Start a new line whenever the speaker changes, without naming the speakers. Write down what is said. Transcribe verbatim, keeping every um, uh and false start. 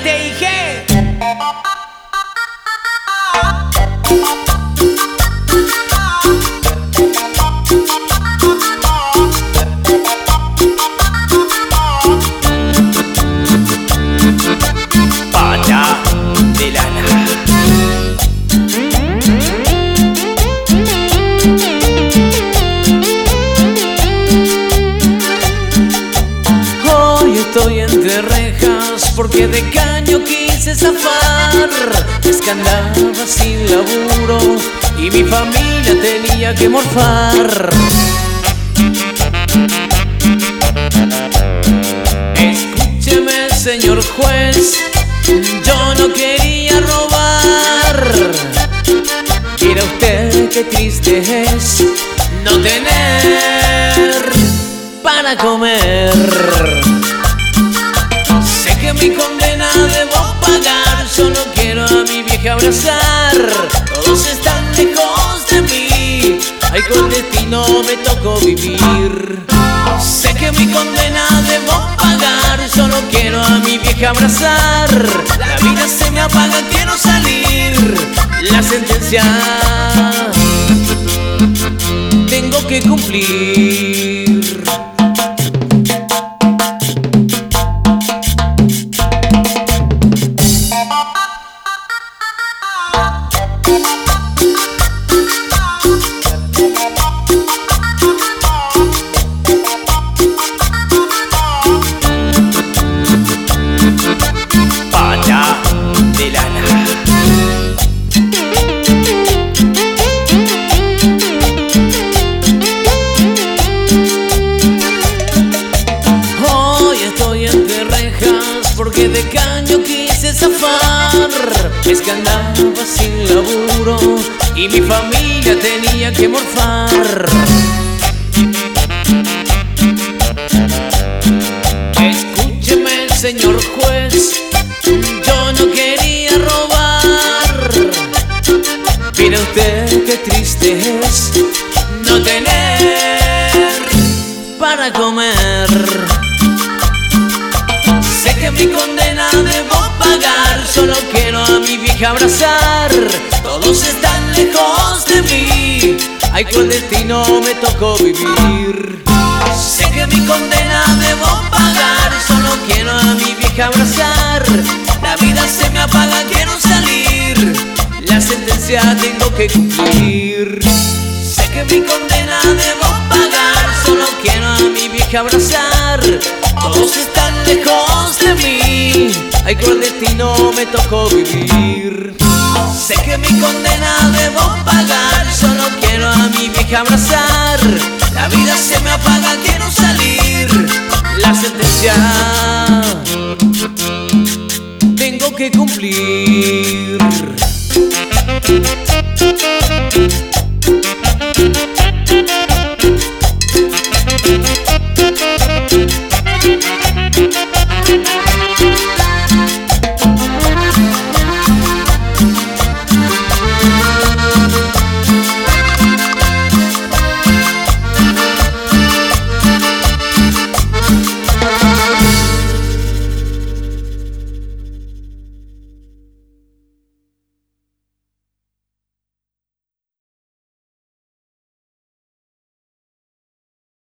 T I G. Pata de lana. Hoy estoy entre rejas porque de caño quise zafar. Es que andaba sin laburo y mi familia tenía que morfar. Escúcheme, señor juez, yo no quería robar. Mira usted qué triste es no tener para comer. Sé que mi condena debo pagar, solo quiero a mi vieja abrazar. Todos están lejos de mí, ay, con destino me tocó vivir. Sé que mi condena debo pagar, solo quiero a mi vieja abrazar. La vida se me apaga, quiero salir. La sentencia tengo que cumplir. Pata de lana. Hoy estoy entre rejas porque de caño quise zafar. Es que andaba sin laburo y mi familia tenía que morfar. Escúcheme, señor juez, yo no quería robar. Mira usted qué triste es no tener para comer. Sé que mi condena debo pagar, solo quiero a mi vieja abrazar. Todos están lejos de mí, ay, con destino me tocó vivir. Sé que mi condena debo pagar, solo quiero a mi vieja abrazar. La vida se me apaga, quiero salir. La sentencia tengo que cumplir. Sé que mi condena debo pagar, solo quiero a mi vieja abrazar. Todos están lejos de mí, ay, con destino me tocó vivir. Sé que mi condena debo pagar, solo quiero a mi vieja abrazar. La vida se me apaga, quiero salir. La sentencia tengo que cumplir.